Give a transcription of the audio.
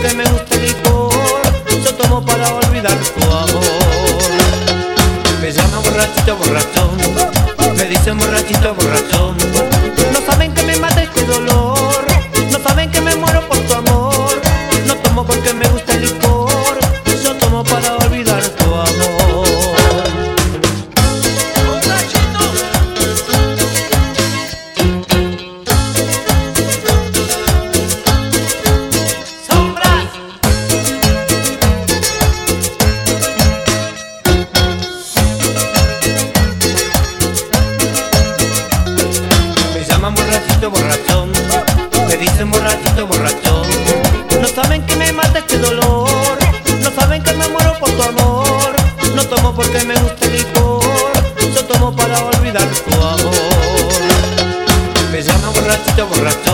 porque me gusta el licor, yo tomo para olvidar tu amor. Me llaman borrachito, borrachón, me dicen borrachito, borrachón. No saben que me mata este dolor, no saben que me muero por tu amor. No tomo porque me gusta el licor, yo tomo para olvidar tu amor. Sombras. Me llaman borrachito, borrachón, me dicen borrachito, borrachón. No saben que me mata este dolor, no saben que me muero por tu amor. No tomo porque me gusta el licor, yo tomo para olvidar tu amor. Me llaman borrachito, borrachón,